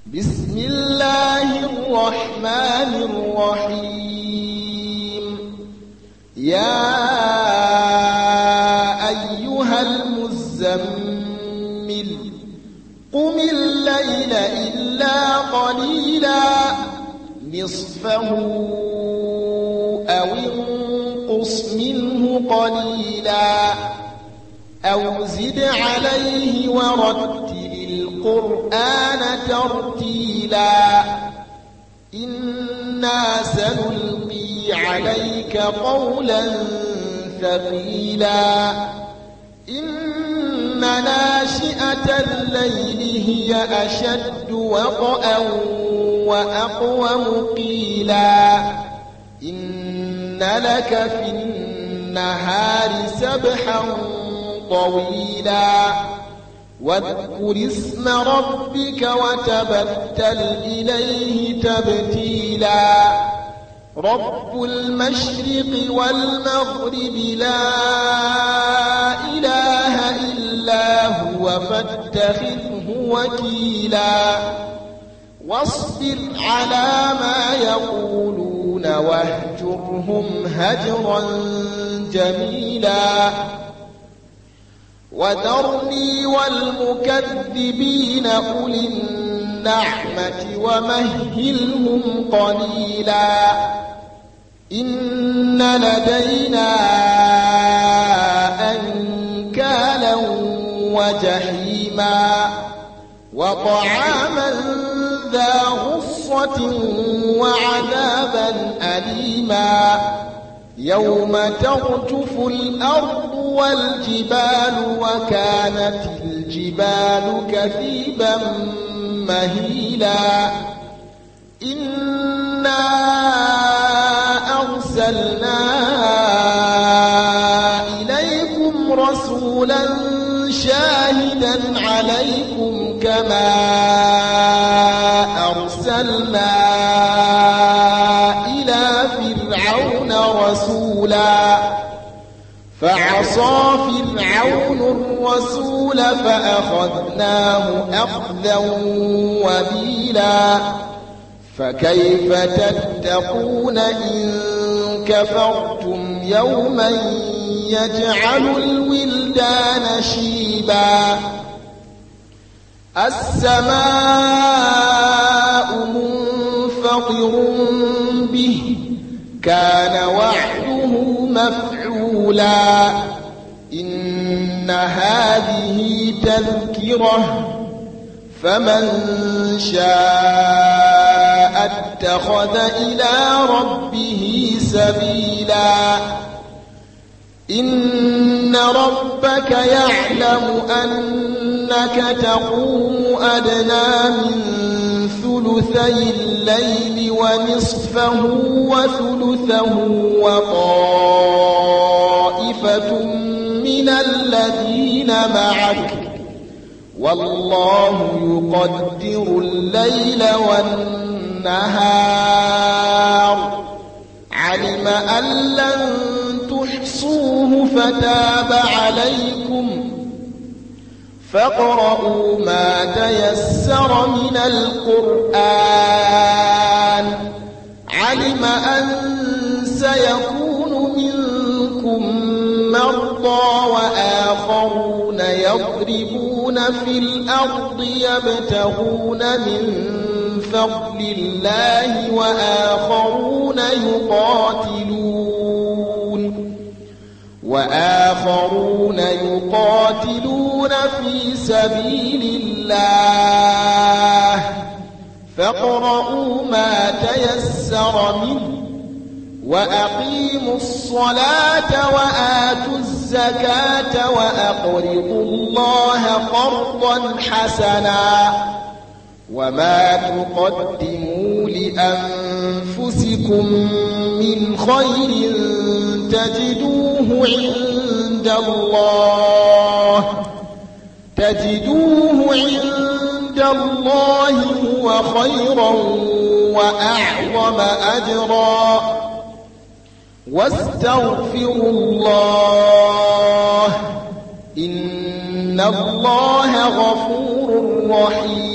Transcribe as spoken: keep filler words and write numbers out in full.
بسم الله الرحمن الرحيم. يا أيها المزمل قم الليل إلا قليلا نصفه أو انقص منه قليلا أو زد عليه ورتل القرآن ترتيلا إنا سنلقي عليك قولا ثقيلا إن ناشئة الليل هي أشد وطئا وأقوم قيلا إن لك في النهار سبحا طويلا واذكر اسم ربك وتبتل إليه تبتيلا رب المشرق والمغرب لا إله إلا هو فاتخذه وكيلا واصبر على ما يقولون واهجرهم هجرا جميلا وذرني والمكذبين أولي النعمة ومهلهم قليلا إن لدينا أنكالا وجحيما وطعاما ذا غصة وعذابا أليما يوم ترجف الأرض والجبال وكانت الجبال كثيبا مهيلا إنا أرسلنا إليكم رسولا شاهدا عليكم كما أرسلنا إلى فرعون رسولا فعصى فرعون الرسول فأخذناه أخذا وبيلا فكيف تتقون إن كفرتم يوما يجعل الولدان شيبا السماء منفطر به كان وعده مفعولا إن هذه تذكرة فمن شاء اتخذ إلى ربه سبيلا إن ربك يعلم أنك تقوم أدنى من ثلثي الليل ونصفه وثلثه وطائفة من الذين معك والله يقدر الليل والنهار علم أن لن تحصوه فتاب عليكم فاقرؤوا ما تيسر من القرآن علم أن سيكون منكم مرضى وآخرون يضربون في الأرض يبتغون من فضل الله وآخرون يقاتلون وآخرون يقاتلون في سبيل الله فاقرؤوا ما تيسر منه وأقيموا الصلاة وآتوا الزكاة وأقرضوا الله قرضا حسنا وما تقدموا لأنفسكم من خير تجدوه عند الله تجدوه عند الله هو خيرا وأعظم أجرا واستغفروا الله إن الله غفور رحيم